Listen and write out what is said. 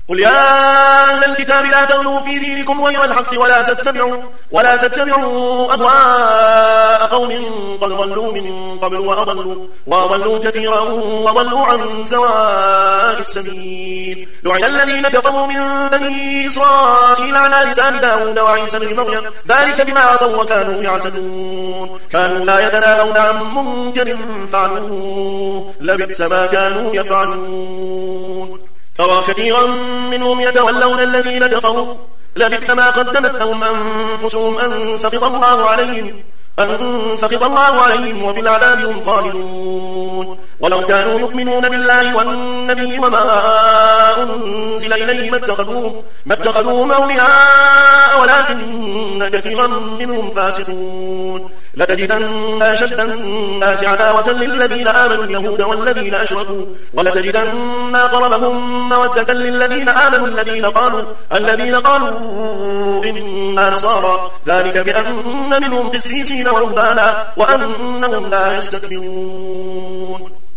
قل يا أهل الكتاب لا تغلوا في دينكم غير الحق ولا تتبعوا أهواء قوم قد ضلوا من قبل وأضلوا كثيرا وضلوا عن سواء السبيل. لعن الذين كفروا من بني إسرائيل على لسان داود وعيسى بن مريم ذلك بما عصوا وكانوا يعتدون. كانوا لا يتناهون عن منكر فعلوه لبئس ما كانوا يفعلون. ترى كثيرا منهم يتولون الذين كفروا لبئس ما قدمت لهم أنفسهم أن سخط الله عليهم وفي العذاب هم خالدون. ولو كانوا يؤمنون بالله والنبي وما أنزل إليه ما اتخذوهم أولياء ولكن كثيرا منهم فاسقون. لتجدن أشد الناس عداوة للذين آمنوا اليهود والذين أشركوا ولتجدن أقربهم مودة للذين آمنوا الذين قالوا إنا نصارى ذلك بأن منهم قسيسين ورهبانا وأنهم لا يستكبرون.